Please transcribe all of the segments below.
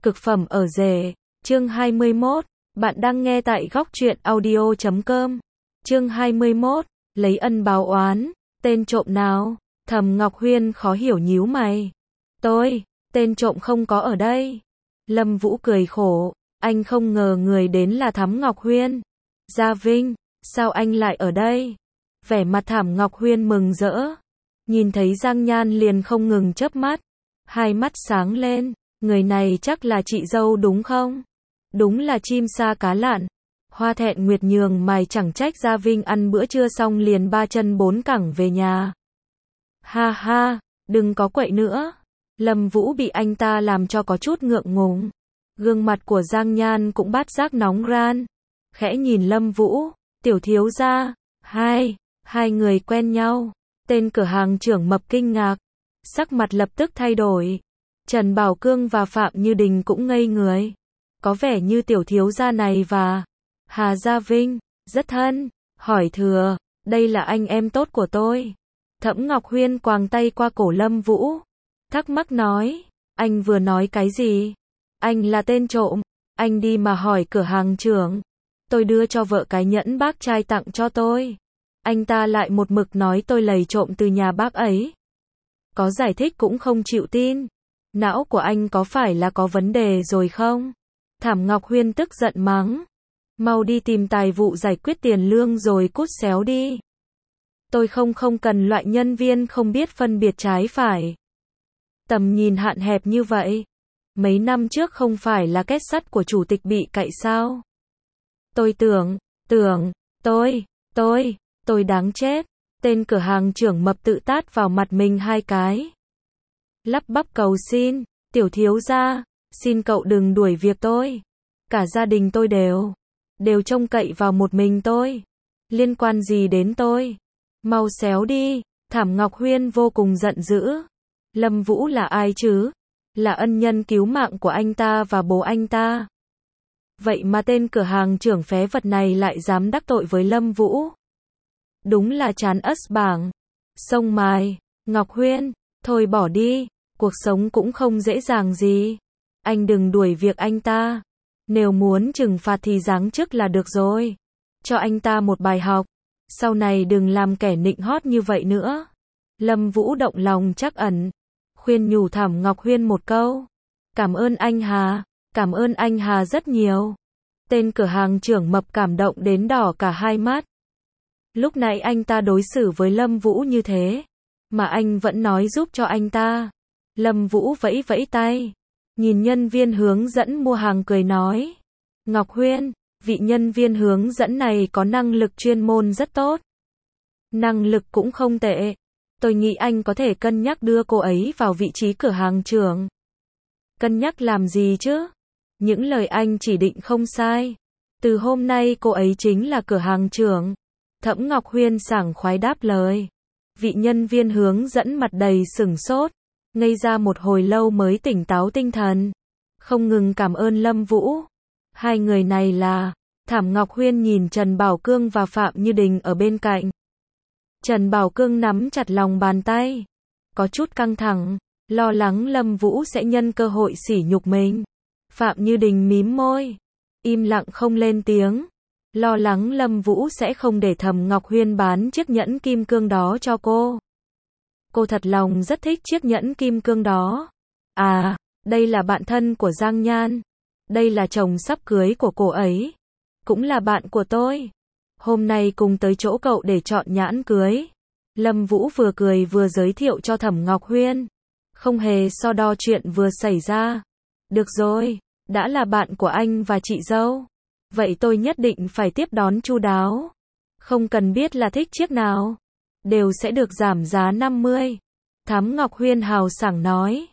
Cực phẩm ở rể, chương 21, bạn đang nghe tại góc truyện audio.com. Chương 21, lấy ân báo oán, tên trộm nào? Thẩm Ngọc Huyên khó hiểu nhíu mày. Tên trộm không có ở đây. Lâm Vũ cười khổ, anh không ngờ người đến là Thẩm Ngọc Huyên. Gia Vinh, sao anh lại ở đây? Vẻ mặt Thẩm Ngọc Huyên mừng rỡ. Nhìn thấy Giang Nhan liền không ngừng chớp mắt. Hai mắt sáng lên, người này chắc là chị dâu đúng không? Đúng là chim sa cá lặn. Hoa Thẹn Nguyệt nhường mày, chẳng trách Gia Vinh ăn bữa trưa xong liền ba chân bốn cẳng về nhà. Ha ha, đừng có quậy nữa. Lâm Vũ bị anh ta làm cho có chút ngượng ngùng. Gương mặt của Giang Nhan cũng bát giác nóng ran. Khẽ nhìn Lâm Vũ, tiểu thiếu gia, hai người quen nhau. Tên cửa hàng trưởng mập kinh ngạc, sắc mặt lập tức thay đổi. Trần Bảo Cương và Phạm Như Đình cũng ngây người. Có vẻ như tiểu thiếu gia này và Hà Gia Vinh rất thân. Hỏi thừa, đây là anh em tốt của tôi. Thẩm Ngọc Huyên quàng tay qua cổ Lâm Vũ, thắc mắc nói, anh vừa nói cái gì? Anh là tên trộm, anh đi mà hỏi cửa hàng trưởng. Tôi đưa cho vợ cái nhẫn bác trai tặng cho tôi. Anh ta lại một mực nói tôi lầy trộm từ nhà bác ấy. Có giải thích cũng không chịu tin. Não của anh có phải là có vấn đề rồi không? Thẩm Ngọc Huyên tức giận mắng. Mau đi tìm tài vụ giải quyết tiền lương rồi cút xéo đi. Tôi không cần loại nhân viên không biết phân biệt trái phải. Tầm nhìn hạn hẹp như vậy. Mấy năm trước không phải là két sắt của chủ tịch bị cậy sao? Tôi tưởng, tôi đáng chết. Tên cửa hàng trưởng mập tự tát vào mặt mình hai cái. Lắp bắp cầu xin, tiểu thiếu gia, xin cậu đừng đuổi việc tôi. Cả gia đình tôi đều trông cậy vào một mình tôi. Liên quan gì đến tôi? Mau xéo đi. Thẩm Ngọc Huyên vô cùng giận dữ. Lâm Vũ là ai chứ? Là ân nhân cứu mạng của anh ta và bố anh ta. Vậy mà tên cửa hàng trưởng phế vật này lại dám đắc tội với Lâm Vũ. Đúng là chán ớt bảng. Sông mài, Ngọc Huyên, thôi bỏ đi, cuộc sống cũng không dễ dàng gì. Anh đừng đuổi việc anh ta. Nếu muốn trừng phạt thì giáng chức là được rồi. Cho anh ta một bài học. Sau này đừng làm kẻ nịnh hót như vậy nữa. Lâm Vũ động lòng trắc ẩn. Khuyên nhủ Thẩm Ngọc Huyên một câu. Cảm ơn anh Hà rất nhiều. Tên cửa hàng trưởng mập cảm động đến đỏ cả hai mắt. Lúc nãy anh ta đối xử với Lâm Vũ như thế, mà anh vẫn nói giúp cho anh ta. Lâm Vũ vẫy vẫy tay, nhìn nhân viên hướng dẫn mua hàng cười nói. Ngọc Huyên, vị nhân viên hướng dẫn này có năng lực chuyên môn rất tốt. Năng lực cũng không tệ. Tôi nghĩ anh có thể cân nhắc đưa cô ấy vào vị trí cửa hàng trưởng. Cân nhắc làm gì chứ? Những lời anh chỉ định không sai. Từ hôm nay cô ấy chính là cửa hàng trưởng. Thẩm Ngọc Huyên sảng khoái đáp lời. Vị nhân viên hướng dẫn mặt đầy sửng sốt, ngây ra một hồi lâu mới tỉnh táo tinh thần. Không ngừng cảm ơn Lâm Vũ. Hai người này là... Thẩm Ngọc Huyên nhìn Trần Bảo Cương và Phạm Như Đình ở bên cạnh. Trần Bảo Cương nắm chặt lòng bàn tay, có chút căng thẳng, lo lắng Lâm Vũ sẽ nhân cơ hội sỉ nhục mình. Phạm Như Đình mím môi, im lặng không lên tiếng, lo lắng Lâm Vũ sẽ không để Thẩm Ngọc Huyên bán chiếc nhẫn kim cương đó cho cô. Cô thật lòng rất thích chiếc nhẫn kim cương đó. À, đây là bạn thân của Giang Nhan. Đây là chồng sắp cưới của cô ấy. Cũng là bạn của tôi. Hôm nay cùng tới chỗ cậu để chọn nhẫn cưới. Lâm Vũ vừa cười vừa giới thiệu cho Thẩm Ngọc Huyên. Không hề so đo chuyện vừa xảy ra. Được rồi, đã là bạn của anh và chị dâu. Vậy tôi nhất định phải tiếp đón chu đáo. Không cần biết là thích chiếc nào. Đều sẽ được giảm giá 50. Thẩm Ngọc Huyên hào sảng nói.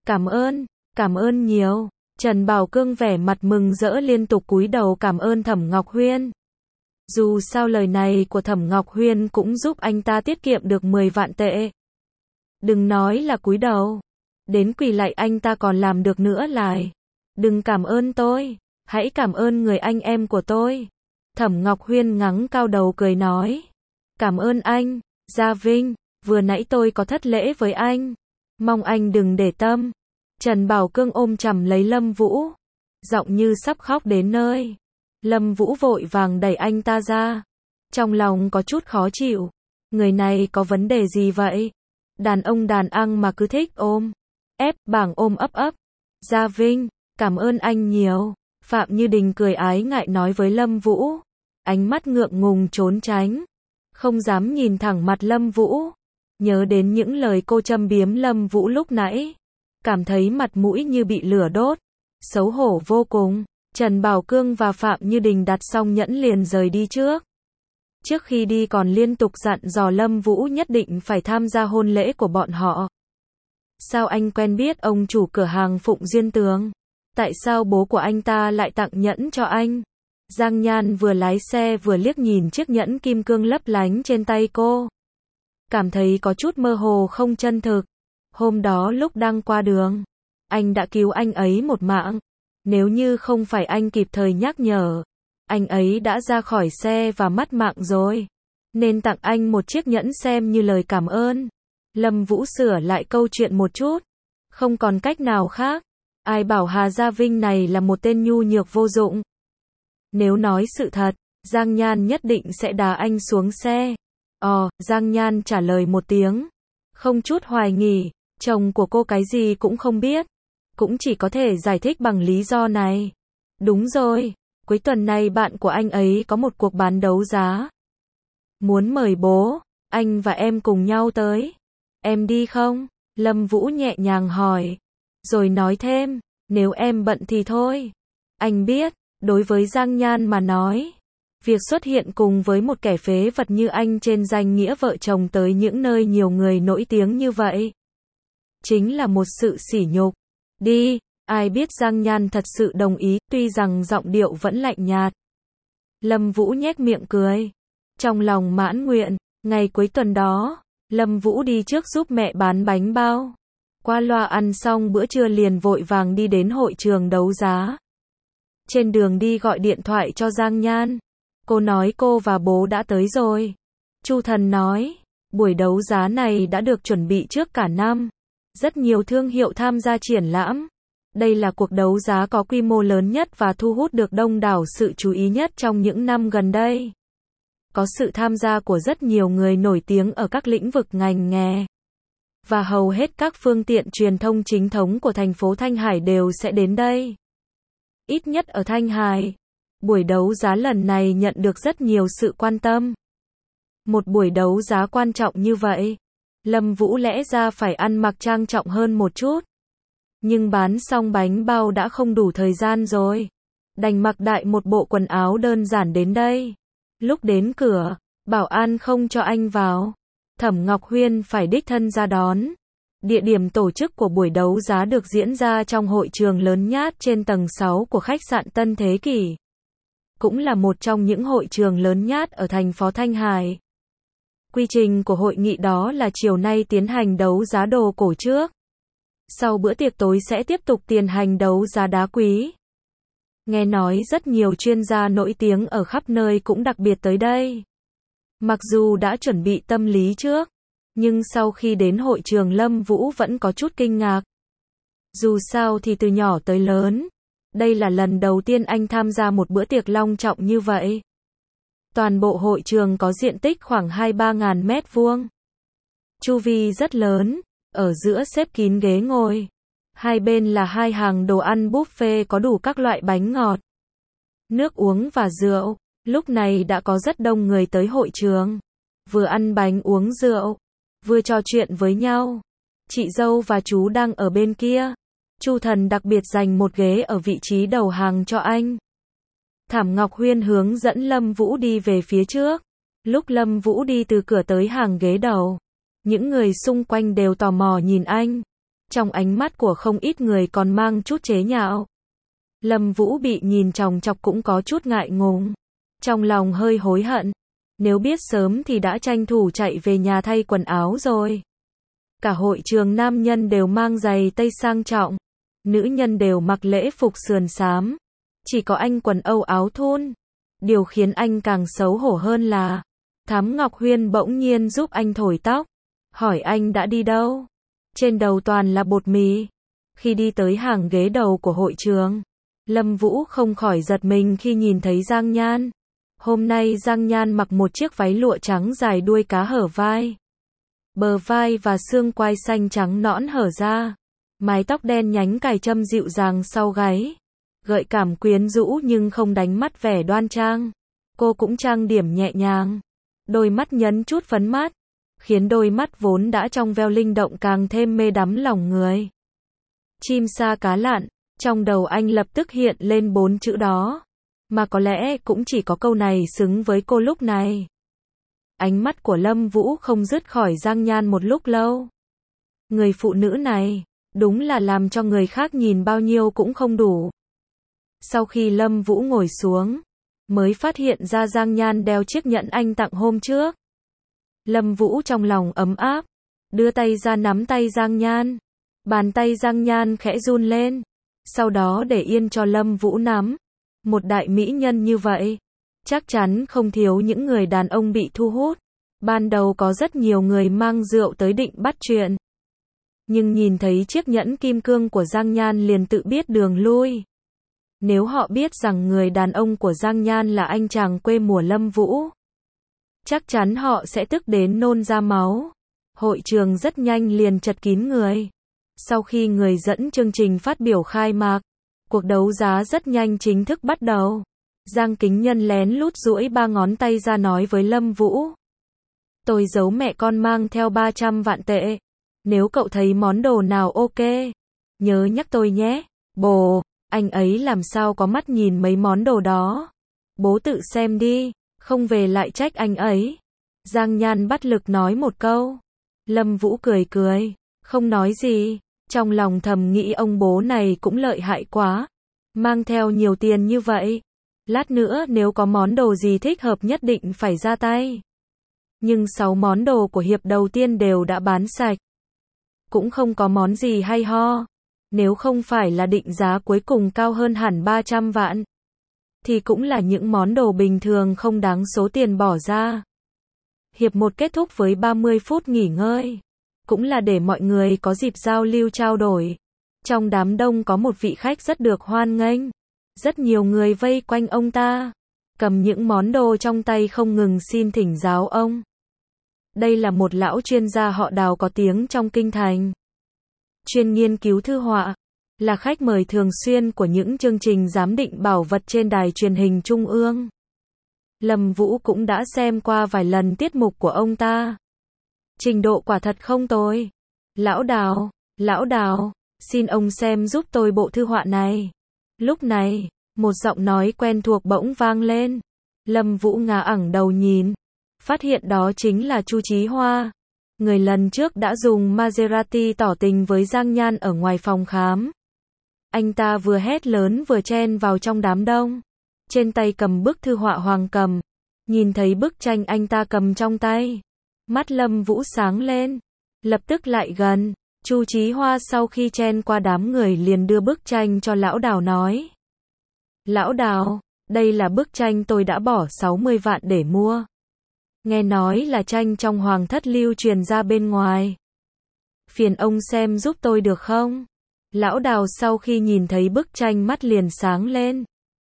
Cảm ơn nhiều. Trần Bảo Cương vẻ mặt mừng rỡ liên tục cúi đầu cảm ơn Thẩm Ngọc Huyên. Dù sao lời này của Thẩm Ngọc Huyên cũng giúp anh ta tiết kiệm được 10 vạn tệ. Đừng nói là cúi đầu. Đến quỳ lạy anh ta còn làm được nữa lại. Đừng cảm ơn tôi. Hãy cảm ơn người anh em của tôi. Thẩm Ngọc Huyên ngẩng cao đầu cười nói. Cảm ơn anh, Gia Vinh. Vừa nãy tôi có thất lễ với anh. Mong anh đừng để tâm. Trần Bảo Cương ôm chầm lấy Lâm Vũ, giọng như sắp khóc đến nơi. Lâm Vũ vội vàng đẩy anh ta ra. Trong lòng có chút khó chịu. Người này có vấn đề gì vậy? Đàn ông đàn ăn mà cứ thích ôm. Ép bảng ôm ấp ấp. Gia Vinh, cảm ơn anh nhiều. Phạm Như Đình cười ái ngại nói với Lâm Vũ. Ánh mắt ngượng ngùng trốn tránh. Không dám nhìn thẳng mặt Lâm Vũ. Nhớ đến những lời cô châm biếm Lâm Vũ lúc nãy. Cảm thấy mặt mũi như bị lửa đốt. Xấu hổ vô cùng. Trần Bảo Cương và Phạm Như Đình đặt xong nhẫn liền rời đi trước. Trước khi đi còn liên tục dặn dò Lâm Vũ nhất định phải tham gia hôn lễ của bọn họ. Sao anh quen biết ông chủ cửa hàng Phụng Duyên Tường? Tại sao bố của anh ta lại tặng nhẫn cho anh? Giang Nhan vừa lái xe vừa liếc nhìn chiếc nhẫn kim cương lấp lánh trên tay cô. Cảm thấy có chút mơ hồ không chân thực. Hôm đó lúc đang qua đường, anh đã cứu anh ấy một mạng. Nếu như không phải anh kịp thời nhắc nhở, anh ấy đã ra khỏi xe và mất mạng rồi. Nên tặng anh một chiếc nhẫn xem như lời cảm ơn. Lâm Vũ sửa lại câu chuyện một chút. Không còn cách nào khác. Ai bảo Hà Gia Vinh này là một tên nhu nhược vô dụng. Nếu nói sự thật, Giang Nhan nhất định sẽ đá anh xuống xe. Giang Nhan trả lời một tiếng. Không chút hoài nghi, chồng của cô cái gì cũng không biết. Cũng chỉ có thể giải thích bằng lý do này. Đúng rồi, cuối tuần này bạn của anh ấy có một cuộc bán đấu giá. Muốn mời bố, anh và em cùng nhau tới. Em đi không? Lâm Vũ nhẹ nhàng hỏi. Rồi nói thêm, nếu em bận thì thôi. Anh biết, đối với Giang Nhan mà nói, việc xuất hiện cùng với một kẻ phế vật như anh trên danh nghĩa vợ chồng tới những nơi nhiều người nổi tiếng như vậy, chính là một sự sỉ nhục. Đi, ai biết Giang Nhan thật sự đồng ý, tuy rằng giọng điệu vẫn lạnh nhạt. Lâm Vũ nhếch miệng cười. Trong lòng mãn nguyện, ngày cuối tuần đó, Lâm Vũ đi trước giúp mẹ bán bánh bao. Qua loa ăn xong bữa trưa liền vội vàng đi đến hội trường đấu giá. Trên đường đi gọi điện thoại cho Giang Nhan. Cô nói cô và bố đã tới rồi. Chu Thần nói, buổi đấu giá này đã được chuẩn bị trước cả năm. Rất nhiều thương hiệu tham gia triển lãm. Đây là cuộc đấu giá có quy mô lớn nhất và thu hút được đông đảo sự chú ý nhất trong những năm gần đây. Có sự tham gia của rất nhiều người nổi tiếng ở các lĩnh vực ngành nghề. Và hầu hết các phương tiện truyền thông chính thống của thành phố Thanh Hải đều sẽ đến đây. Ít nhất ở Thanh Hải, buổi đấu giá lần này nhận được rất nhiều sự quan tâm. Một buổi đấu giá quan trọng như vậy, Lâm Vũ lẽ ra phải ăn mặc trang trọng hơn một chút. Nhưng bán xong bánh bao đã không đủ thời gian rồi. Đành mặc đại một bộ quần áo đơn giản đến đây. Lúc đến cửa, bảo an không cho anh vào. Thẩm Ngọc Huyên phải đích thân ra đón. Địa điểm tổ chức của buổi đấu giá được diễn ra trong hội trường lớn nhất trên tầng 6 của khách sạn Tân Thế Kỷ. Cũng là một trong những hội trường lớn nhất ở thành phố Thanh Hải. Quy trình của hội nghị đó là chiều nay tiến hành đấu giá đồ cổ trước. Sau bữa tiệc tối sẽ tiếp tục tiến hành đấu giá đá quý. Nghe nói rất nhiều chuyên gia nổi tiếng ở khắp nơi cũng đặc biệt tới đây. Mặc dù đã chuẩn bị tâm lý trước, nhưng sau khi đến hội trường Lâm Vũ vẫn có chút kinh ngạc. Dù sao thì từ nhỏ tới lớn, đây là lần đầu tiên anh tham gia một bữa tiệc long trọng như vậy. Toàn bộ hội trường có diện tích khoảng 2-3 ngàn mét vuông. Chu vi rất lớn, ở giữa xếp kín ghế ngồi. Hai bên là hai hàng đồ ăn buffet có đủ các loại bánh ngọt, nước uống và rượu. Lúc này đã có rất đông người tới hội trường. Vừa ăn bánh uống rượu, vừa trò chuyện với nhau. Chị dâu và chú đang ở bên kia. Chu Thần đặc biệt dành một ghế ở vị trí đầu hàng cho anh. Thẩm Ngọc Huyên hướng dẫn Lâm Vũ đi về phía trước. Lúc Lâm Vũ đi từ cửa tới hàng ghế đầu, những người xung quanh đều tò mò nhìn anh. Trong ánh mắt của không ít người còn mang chút chế nhạo. Lâm Vũ bị nhìn chòng chọc cũng có chút ngại ngùng. Trong lòng hơi hối hận. Nếu biết sớm thì đã tranh thủ chạy về nhà thay quần áo rồi. Cả hội trường nam nhân đều mang giày tây sang trọng. Nữ nhân đều mặc lễ phục sườn xám. Chỉ có anh quần âu áo thun. Điều khiến anh càng xấu hổ hơn là Thám Ngọc Huyên bỗng nhiên giúp anh thổi tóc. Hỏi anh đã đi đâu? Trên đầu toàn là bột mì. Khi đi tới hàng ghế đầu của hội trường, Lâm Vũ không khỏi giật mình khi nhìn thấy Giang Nhan. Hôm nay Giang Nhan mặc một chiếc váy lụa trắng dài đuôi cá hở vai. Bờ vai và xương quai xanh trắng nõn hở ra. Mái tóc đen nhánh cài châm dịu dàng sau gáy. Gợi cảm quyến rũ nhưng không đánh mất vẻ đoan trang. Cô cũng trang điểm nhẹ nhàng. Đôi mắt nhấn chút phấn mát, khiến đôi mắt vốn đã trong veo linh động càng thêm mê đắm lòng người. Chim sa cá lặn, trong đầu anh lập tức hiện lên 4 chữ đó. Mà có lẽ cũng chỉ có câu này xứng với cô lúc này. Ánh mắt của Lâm Vũ không dứt khỏi Giang Nhan một lúc lâu. Người phụ nữ này, đúng là làm cho người khác nhìn bao nhiêu cũng không đủ. Sau khi Lâm Vũ ngồi xuống, mới phát hiện ra Giang Nhan đeo chiếc nhẫn anh tặng hôm trước. Lâm Vũ trong lòng ấm áp, đưa tay ra nắm tay Giang Nhan. Bàn tay Giang Nhan khẽ run lên, sau đó để yên cho Lâm Vũ nắm. Một đại mỹ nhân như vậy, chắc chắn không thiếu những người đàn ông bị thu hút. Ban đầu có rất nhiều người mang rượu tới định bắt chuyện. Nhưng nhìn thấy chiếc nhẫn kim cương của Giang Nhan liền tự biết đường lui. Nếu họ biết rằng người đàn ông của Giang Nhan là anh chàng quê mùa Lâm Vũ, chắc chắn họ sẽ tức đến nôn ra máu. Hội trường rất nhanh liền chật kín người. Sau khi người dẫn chương trình phát biểu khai mạc, cuộc đấu giá rất nhanh chính thức bắt đầu. Giang Kính Nhân lén lút duỗi 3 ngón tay ra nói với Lâm Vũ. Tôi giấu mẹ con mang theo 300 vạn tệ. Nếu cậu thấy món đồ nào ok, nhớ nhắc tôi nhé. Bồ, anh ấy làm sao có mắt nhìn mấy món đồ đó. Bố tự xem đi, không về lại trách anh ấy. Giang Nhan bắt lực nói một câu. Lâm Vũ cười cười, không nói gì. Trong lòng thầm nghĩ ông bố này cũng lợi hại quá. Mang theo nhiều tiền như vậy. Lát nữa nếu có món đồ gì thích hợp nhất định phải ra tay. Nhưng 6 món đồ của hiệp đầu tiên đều đã bán sạch. Cũng không có món gì hay ho. Nếu không phải là định giá cuối cùng cao hơn hẳn 300 vạn. Thì cũng là những món đồ bình thường không đáng số tiền bỏ ra. Hiệp 1 kết thúc với 30 phút nghỉ ngơi. Cũng là để mọi người có dịp giao lưu trao đổi. Trong đám đông có một vị khách rất được hoan nghênh. Rất nhiều người vây quanh ông ta, cầm những món đồ trong tay không ngừng xin thỉnh giáo ông. Đây là một lão chuyên gia họ Đào có tiếng trong kinh thành. Chuyên nghiên cứu thư họa, là khách mời thường xuyên của những chương trình giám định bảo vật trên đài truyền hình trung ương. Lâm Vũ cũng đã xem qua vài lần tiết mục của ông ta. Trình độ quả thật không tồi. Lão Đào, xin ông xem giúp tôi bộ thư họa này. Lúc này, một giọng nói quen thuộc bỗng vang lên. Lâm Vũ ngả ẳng đầu nhìn, phát hiện đó chính là Chu Chí Hoa. Người lần trước đã dùng Maserati tỏ tình với Giang Nhan ở ngoài phòng khám. Anh ta vừa hét lớn vừa chen vào trong đám đông. Trên tay cầm bức thư họa Hoàng Cầm. Nhìn thấy bức tranh anh ta cầm trong tay, mắt Lâm Vũ sáng lên, lập tức lại gần. Chu Chí Hoa sau khi chen qua đám người liền đưa bức tranh cho lão Đào nói. Lão Đào, đây là bức tranh tôi đã bỏ 60 vạn để mua. Nghe nói là tranh trong hoàng thất lưu truyền ra bên ngoài. Phiền ông xem giúp tôi được không? Lão Đào sau khi nhìn thấy bức tranh mắt liền sáng lên.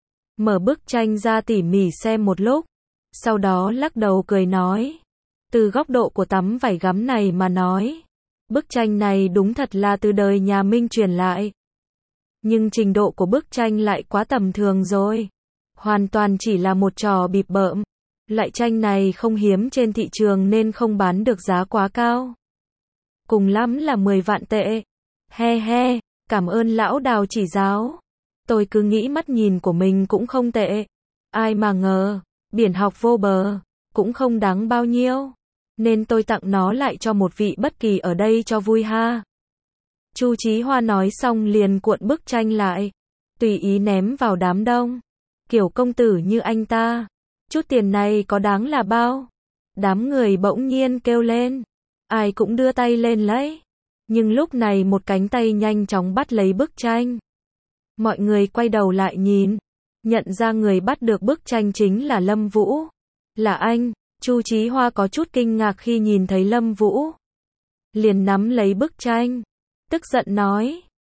Mở bức tranh ra tỉ mỉ xem một lúc. Sau đó lắc đầu cười nói. Từ góc độ của tấm vải gấm này mà nói. Bức tranh này đúng thật là từ đời nhà Minh truyền lại. Nhưng trình độ của bức tranh lại quá tầm thường rồi. Hoàn toàn chỉ là một trò bịp bợm. Loại tranh này không hiếm trên thị trường nên không bán được giá quá cao. Cùng lắm là 10 vạn tệ. He he, cảm ơn lão Đào chỉ giáo. Tôi cứ nghĩ mắt nhìn của mình cũng không tệ. Ai mà ngờ, biển học vô bờ, cũng không đáng bao nhiêu. Nên tôi tặng nó lại cho một vị bất kỳ ở đây cho vui ha. Chu Chí Hoa nói xong liền cuộn bức tranh lại, tùy ý ném vào đám đông. Kiểu công tử như anh ta, chút tiền này có đáng là bao? Đám người bỗng nhiên kêu lên, ai cũng đưa tay lên lấy. Nhưng lúc này một cánh tay nhanh chóng bắt lấy bức tranh. Mọi người quay đầu lại nhìn, nhận ra người bắt được bức tranh chính là Lâm Vũ. Là anh. Chu Chí Hoa có chút kinh ngạc khi nhìn thấy Lâm Vũ. Liền nắm lấy bức tranh, tức giận nói,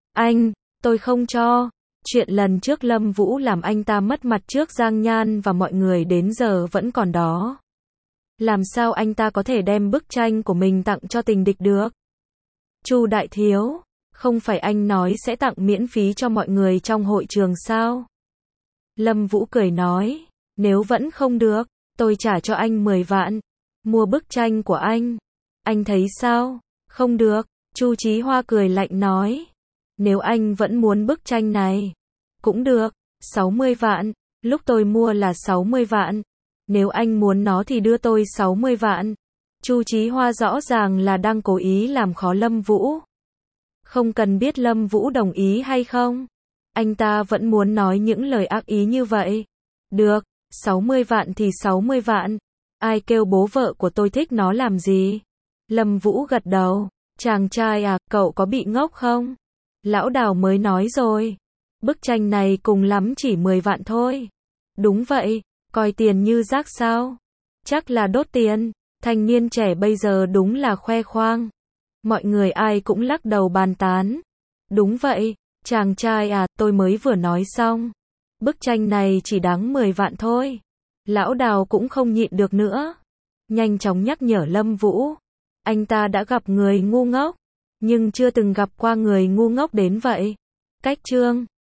Anh, tôi không cho. Chuyện lần trước Lâm Vũ làm anh ta mất mặt trước Giang Nhan và mọi người đến giờ vẫn còn đó. Làm sao anh ta có thể đem bức tranh của mình tặng cho tình địch được? Chu đại thiếu, không phải anh nói sẽ tặng miễn phí cho mọi người trong hội trường sao? Lâm Vũ cười nói, nếu vẫn không được, tôi trả cho anh 10 vạn, mua bức tranh của anh. Anh thấy sao? Không được, Chu Chí Hoa cười lạnh nói, nếu anh vẫn muốn bức tranh này, cũng được, 60 vạn, lúc tôi mua là 60 vạn, nếu anh muốn nó thì đưa tôi 60 vạn. Chu Chí Hoa rõ ràng là đang cố ý làm khó Lâm Vũ. Không cần biết Lâm Vũ đồng ý hay không, anh ta vẫn muốn nói những lời ác ý như vậy. Được, 60 vạn thì 60 vạn, ai kêu bố vợ của tôi thích nó làm gì? Lâm Vũ gật đầu, chàng trai à, cậu có bị ngốc không? Lão Đào mới nói rồi, bức tranh này cùng lắm chỉ 10 vạn thôi. Đúng vậy, coi tiền như rác sao? Chắc là đốt tiền, thanh niên trẻ bây giờ đúng là khoe khoang. Mọi người ai cũng lắc đầu bàn tán. Đúng vậy, chàng trai à, tôi mới vừa nói xong. Bức tranh này chỉ đáng 10 vạn thôi. Lão Đào cũng không nhịn được nữa. Nhanh chóng nhắc nhở Lâm Vũ. Anh ta đã gặp người ngu ngốc, nhưng chưa từng gặp qua người ngu ngốc đến vậy. Cách chương